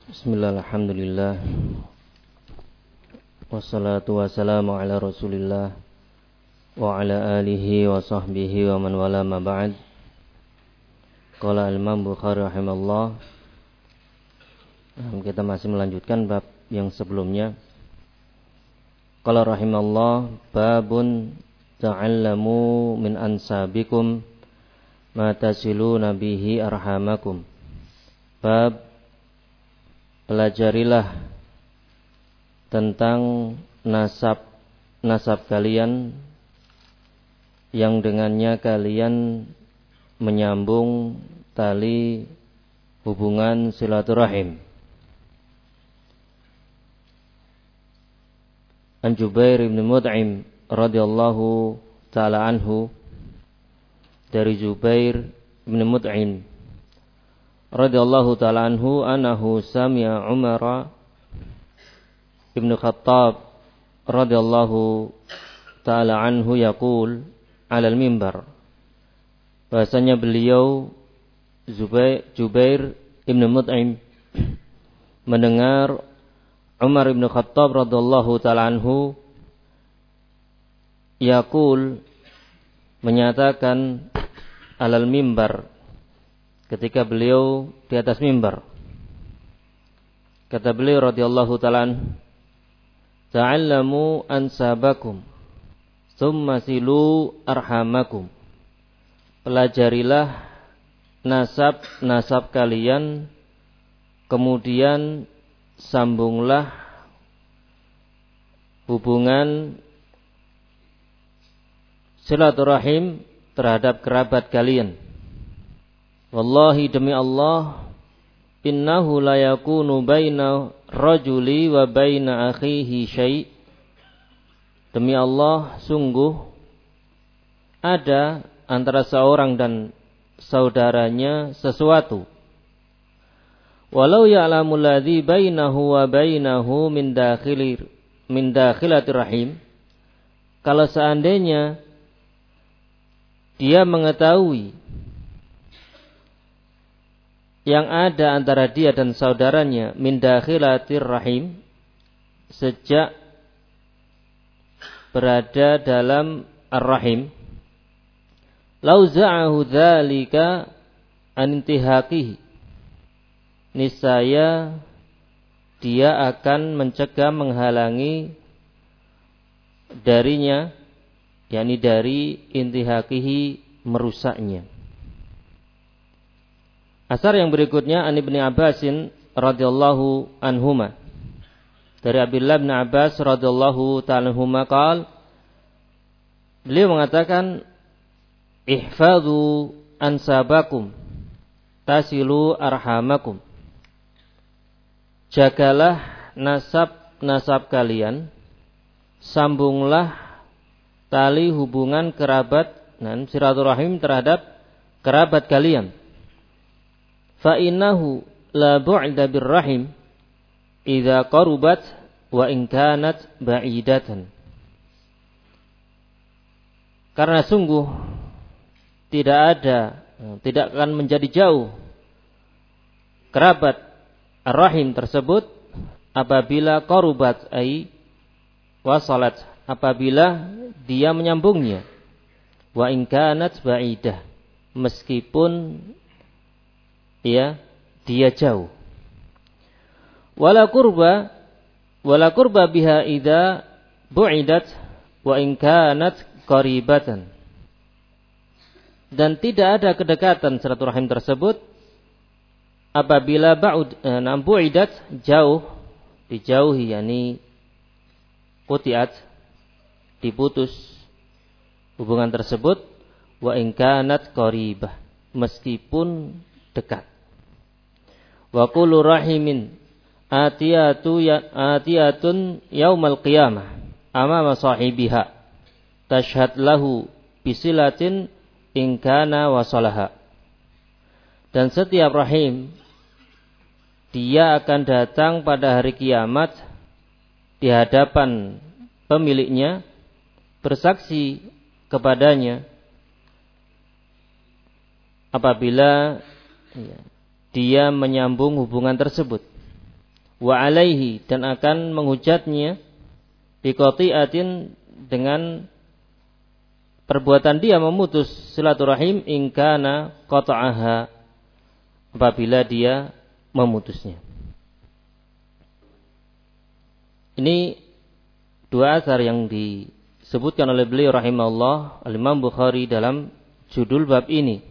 Bismillah, alhamdulillah. Wassalatu wassalamu ala rasulillah wa ala alihi wa sahbihi wa man wala ma ba'd. Qala al-Imam Bukhari rahimallah. Kita masih melanjutkan bab yang sebelumnya. Qala rahimallah, babun ta'allamu min ansabikum ma tasiluna bihi arhamakum. Bab pelajarilah tentang nasab kalian yang dengannya kalian menyambung tali hubungan silaturahim. An Jubair bin Mut'im radhiyallahu ta'ala anhu, dari Jubair bin Mut'im radhiyallahu ta'ala anhu, anahu sami'a Umar ibn Khattab radhiyallahu ta'ala anhu yaqul 'alal mimbar. Bahasanya beliau Jubair ibn Mut'im mendengar Umar ibn Khattab radhiyallahu ta'ala anhu yaqul, menyatakan, 'alal mimbar, ketika beliau di atas mimbar. Kata beliau radhiyallahu ta'ala, ta'allamu ansabakum thumma silu arhamakum. Pelajarilah nasab kalian, kemudian sambunglah hubungan silaturahim terhadap kerabat kalian. Wallahi, demi Allah, innahu la yakunu baina rajuli wa baina akhihi syai'. Demi Allah, sungguh ada antara seorang dan saudaranya sesuatu. Walau ya'lamul ladzi bainahu wa bainahu min dakhilatir rahim. Kalau seandainya dia mengetahui yang ada antara dia dan saudaranya min dakhilatir rahim, sejak berada dalam ar-rahim, lau za'ahu dzalika an intihaqihi, niscaya dia akan mencegah, menghalangi darinya, yakni dari intihaqihi, merusaknya. Asar yang berikutnya, an Ibnu Abbasin radhiyallahu anhuma, dari Abdullah bin Abbas radhiyallahu ta'ala anhuma qaal, beliau mengatakan, ihfadhu ansabakum tasilu arhamakum. Jagalah nasab kalian, sambunglah tali hubungan kerabat dan silaturahim terhadap kerabat kalian. Fa innahu la bu'da birrahim idza qarubat wa in kanat ba'idatan. Karena sungguh tidak akan menjadi jauh kerabat ar-rahim tersebut apabila qarubat ai wasalat, apabila dia menyambungnya, wa in kanat ba'idah, meskipun dia jauh. Wala qurba biha idza bu'idat wa in kanat qaribatan. Dan tidak ada kedekatan silaturahim tersebut apabila bu'idat, jauh, dijauhi, yakni qutiat, diputus hubungan tersebut, wa in kanat qaribah, meskipun dekat. Wa kullu rahimin atiyatun yaumal qiyamah amama sahibiha tashhad lahu bisilatin in kana wasalaha. Dan setiap rahim dia akan datang pada hari kiamat di hadapan pemiliknya, bersaksi kepadanya apabila dia menyambung hubungan tersebut. wa alaihi, dan akan menghujatnya biqati'atin, dengan perbuatan dia memutus silaturahim, in kana qata'aha, apabila dia memutusnya. Ini dua asar yang disebutkan oleh beliau rahimahullah Al-Imam Bukhari dalam judul bab ini.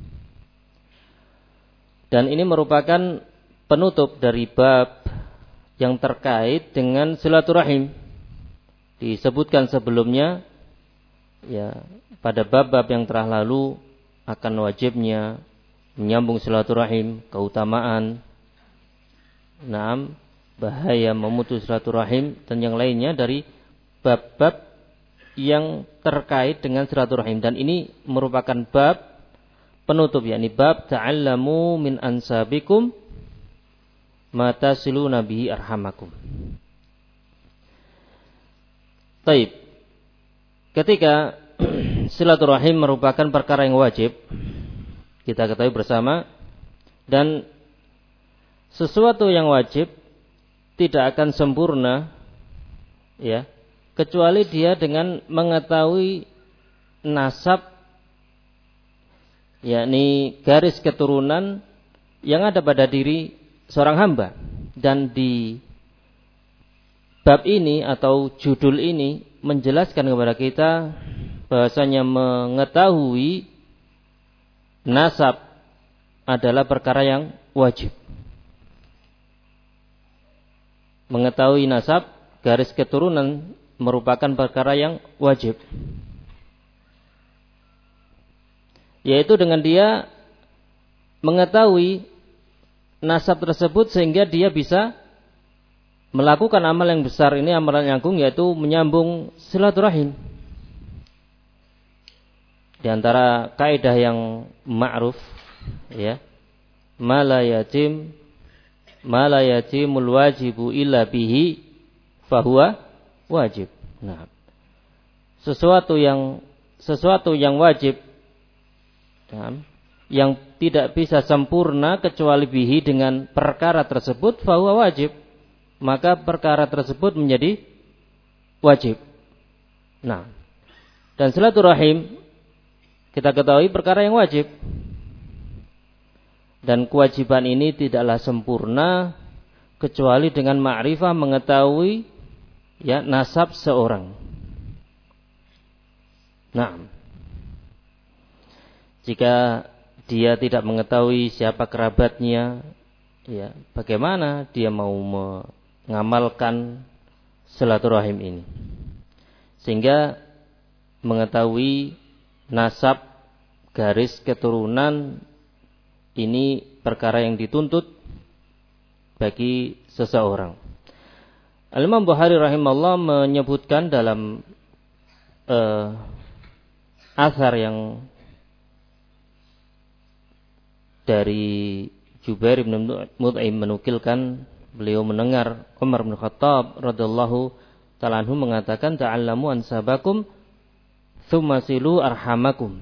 Dan ini merupakan penutup dari bab yang terkait dengan silaturahim. Disebutkan sebelumnya, ya, pada bab-bab yang telah lalu akan wajibnya menyambung silaturahim, keutamaan, bahaya memutus silaturahim, dan yang lainnya dari bab-bab yang terkait dengan silaturahim. Dan ini merupakan bab penutup, yakni bab ta'allamu min ansabikum ma tasiluna bihi arhamakum. Taib. Ketika silaturahim merupakan perkara yang wajib, kita ketahui bersama, dan sesuatu yang wajib tidak akan sempurna, ya, kecuali dia dengan mengetahui nasab, yakni garis keturunan yang ada pada diri seorang hamba. Dan di bab ini atau judul ini menjelaskan kepada kita bahwasanya mengetahui nasab adalah perkara yang wajib. Mengetahui nasab, garis keturunan, merupakan perkara yang wajib. Yaitu dengan dia mengetahui nasab tersebut sehingga dia bisa melakukan amal yang besar ini, amalan yang agung, yaitu menyambung silaturahim. Di antara kaidah yang ma'ruf, ya, ma la yatimul wajibu illa bihi fahuwa wajib. Nah, sesuatu yang wajib, yang tidak bisa sempurna kecuali bihi, dengan perkara tersebut, fahuwa wajib, maka perkara tersebut menjadi wajib. Nah, dan silaturahim kita ketahui perkara yang wajib, dan kewajiban ini tidaklah sempurna kecuali dengan ma'rifah, mengetahui, ya, nasab seorang. Nah, jika dia tidak mengetahui siapa kerabatnya, ya, bagaimana dia mau mengamalkan silaturahim ini? Sehingga mengetahui nasab, garis keturunan, ini perkara yang dituntut bagi seseorang. Al-Imam Bukhari rahimahullah menyebutkan dalam asar yang dari Jubair bin Mut'im menukilkan, beliau mendengar Umar bin Khattab radhiyallahu ta'ala anhu mengatakan, ta'allamu ansabakum tsumma silu arhamakum.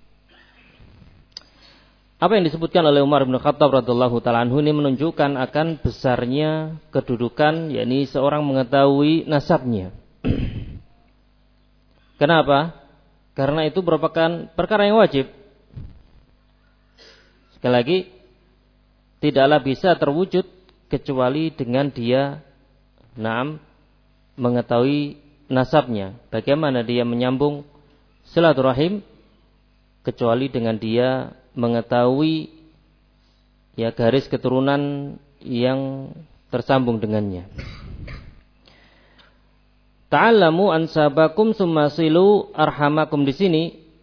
Apa yang disebutkan oleh Umar bin Khattab radhiyallahu ta'ala anhu ini menunjukkan akan besarnya kedudukan, yakni seorang mengetahui nasabnya. Kenapa? Karena itu merupakan perkara yang wajib. Sekali lagi, tidaklah bisa terwujud kecuali dengan dia mengetahui nasabnya. Bagaimana dia menyambung silaturahim kecuali dengan dia mengetahui, ya, garis keturunan yang tersambung dengannya. Ta'allamu ansabakum tsumma silu arhamakum. Di sini,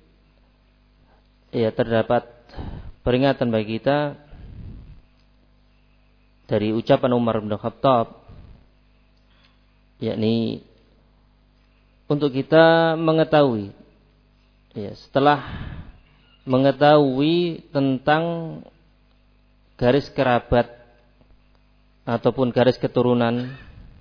ya, terdapat peringatan bagi kita dari ucapan Umar bin Khattab, yakni untuk kita mengetahui, ya, setelah mengetahui tentang garis kerabat ataupun garis keturunan,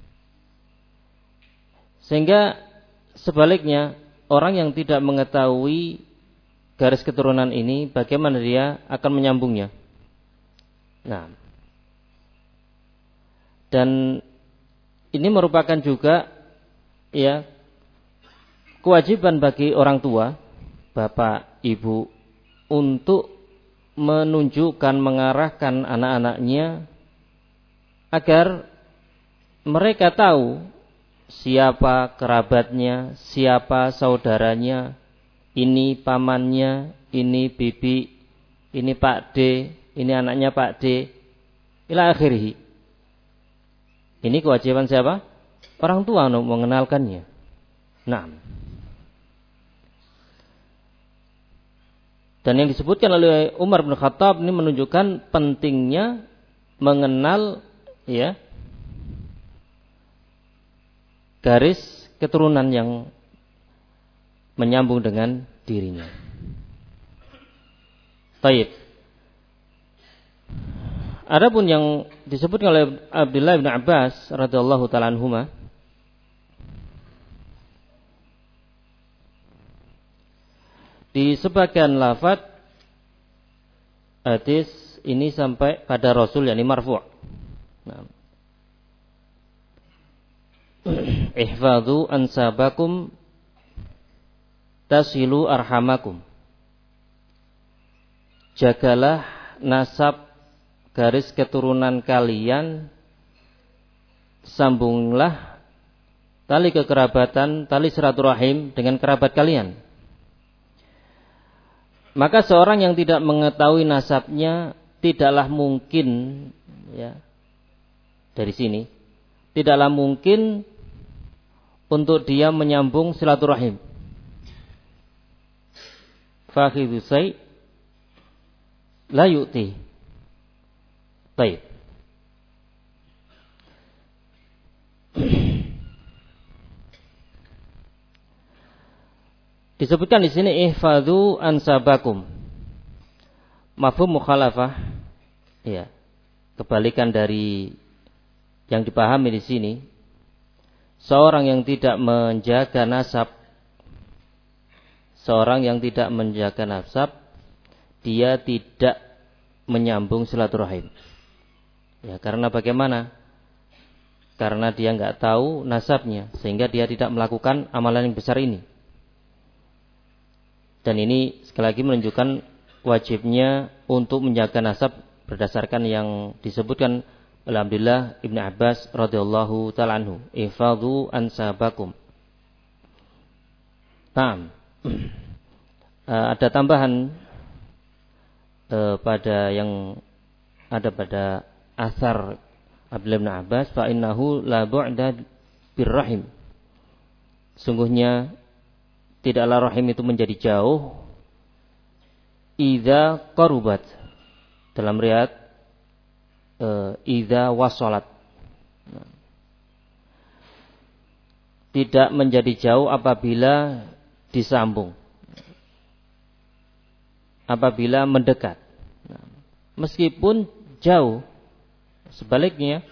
sehingga sebaliknya orang yang tidak mengetahui garis keturunan ini, bagaimana dia akan menyambungnya. Nah, Dan ini merupakan juga ya kewajiban bagi orang tua, bapak, ibu, untuk menunjukkan, mengarahkan anak-anaknya agar mereka tahu siapa kerabatnya, siapa saudaranya, ini pamannya, ini bibi, ini Pak D, ini anaknya Pak D, ila akhirih. Ini kewajiban siapa? Orang tua untuk mengenalkannya. Nah. Dan yang disebutkan oleh Umar bin Khattab ini menunjukkan pentingnya mengenal ya garis keturunan yang menyambung dengan dirinya. Baik. Adapun yang disebutkan oleh Abdullah bin Abbas radhiyallahu taala anhuma, di sebagian lafaz hadis ini sampai pada Rasul, yakni marfu'. Nah. Ihfadhu ansabakum tasilu arhamakum. Jagalah nasab garis keturunan kalian, sambunglah tali kekerabatan, tali silaturahim dengan kerabat kalian. Maka seorang yang tidak mengetahui nasabnya tidaklah mungkin ya dari sini tidaklah mungkin untuk dia menyambung silaturahim. Fakhidhu say la yu'ti. Baik. Disebutkan di sini ihfadhu ansabakum. Mafhum mukhalafah, ya, kebalikan dari yang dipahami di sini. Seorang yang tidak menjaga nasab, dia tidak menyambung silaturahim. Ya, karena bagaimana? Karena dia nggak tahu nasabnya, sehingga dia tidak melakukan amalan yang besar ini. Dan ini sekali lagi menunjukkan wajibnya untuk menjaga nasab berdasarkan yang disebutkan oleh Abdullah ibn Abbas radhiyallahu ta'ala anhu. Ihfadhu ansabakum. Nah, ada tambahan pada yang ada pada asar Abdullah bin Abbas, fa innahu la bu'da birrahim. Sungguhnya tidaklah rahim itu menjadi jauh idza qarubat. Dalam riwayat idza wasalat. Tidak menjadi jauh apabila disambung. Apabila mendekat. Meskipun jauh, sebaliknya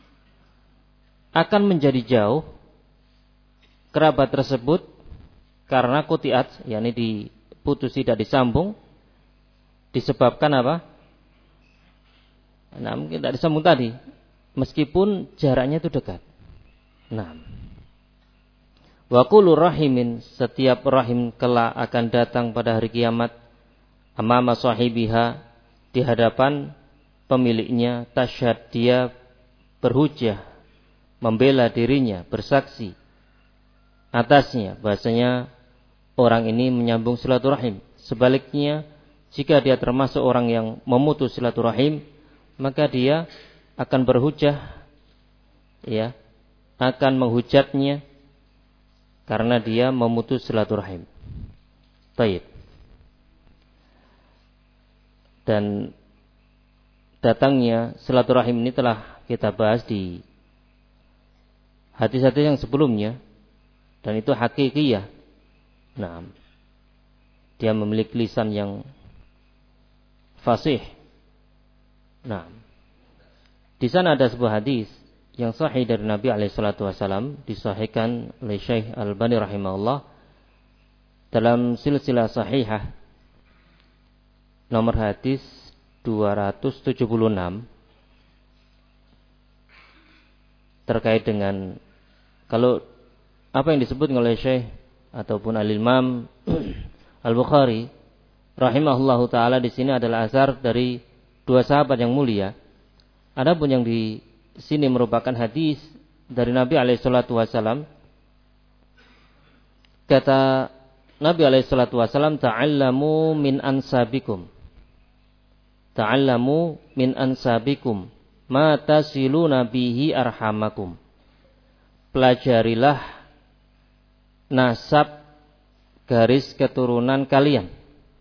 akan menjadi jauh kerabat tersebut karena quti'at, yakni diputus, tidak disambung, disebabkan apa? Nah, mungkin tidak disambung tadi, meskipun jaraknya itu dekat. Nah, wa kullu rahimin, setiap rahim kelak akan datang pada hari kiamat, amama sahibiha, di hadapan pemiliknya, tasyhad, dia berhujjah, membela dirinya, bersaksi atasnya bahasanya orang ini menyambung silaturahim. Sebaliknya, jika dia termasuk orang yang memutus silaturahim, maka dia akan berhujjah, ya, akan menghujatnya karena dia memutus silaturahim. Baik. Dan datangnya silaturahim ini telah kita bahas di hadis-hadis yang sebelumnya, dan itu hakikiyah. Nah, dia memiliki lisan yang fasih. Nah, di sana ada sebuah hadis yang sahih dari Nabi SAW, disahihkan oleh Syekh Al-Albani rahimahullah dalam silsilah sahihah, nomor hadis 276. terkait dengan kalau apa yang disebut oleh Syekh ataupun Al-Imam Al-Bukhari rahimahullahu taala di sini adalah asar dari dua sahabat yang mulia. Adapun yang di sini merupakan hadis dari Nabi alaihi salatu wasallam. Kata Nabi alaihi salatu wasallam, ta'allamu min ansabikum. Ta'allamu min ansabikum ma tasiluna bihi arhamakum. Pelajarilah nasab garis keturunan kalian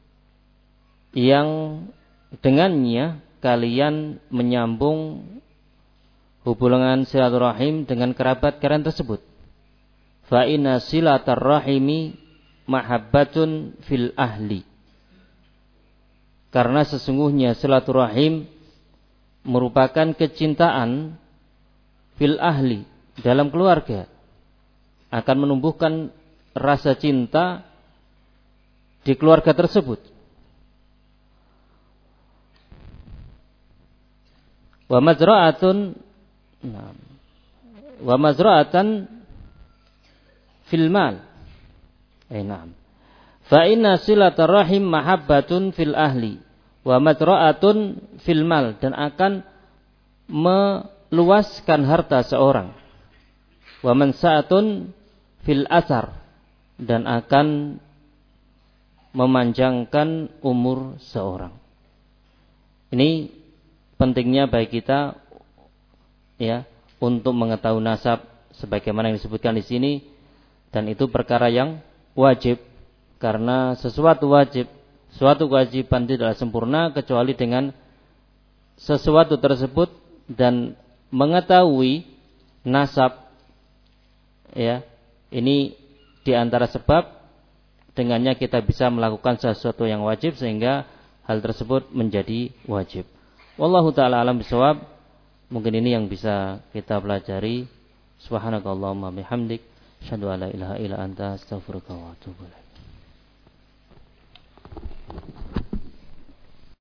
yang dengannya kalian menyambung hubungan silaturahim dengan kerabat kalian tersebut. Fa inna silatar rahimi mahabbatun fil ahli. Karena sesungguhnya silaturahim merupakan kecintaan fil ahli, dalam keluarga, akan menumbuhkan rasa cinta di keluarga tersebut. Wa mazra'atan fil mal. Na'am. Fa inna silatar rahim mahabbatun fil ahli wa mazra'atun fil mal, dan akan meluaskan harta seorang. Wa mansa'atun fil asar, dan akan memanjangkan umur seorang. Ini pentingnya bagi kita ya untuk mengetahui nasab sebagaimana yang disebutkan di sini, dan itu perkara yang wajib, karena suatu kewajiban tidaklah sempurna kecuali dengan sesuatu tersebut, dan mengetahui nasab ya ini di antara sebab dengannya kita bisa melakukan sesuatu yang wajib sehingga hal tersebut menjadi wajib. Wallahu ta'ala alam bisawab. Mungkin ini yang bisa kita pelajari. Subhanakallahumma bihamdik, asyhadu an la ilaha illa anta, astaghfiruka wa atubu ilaik.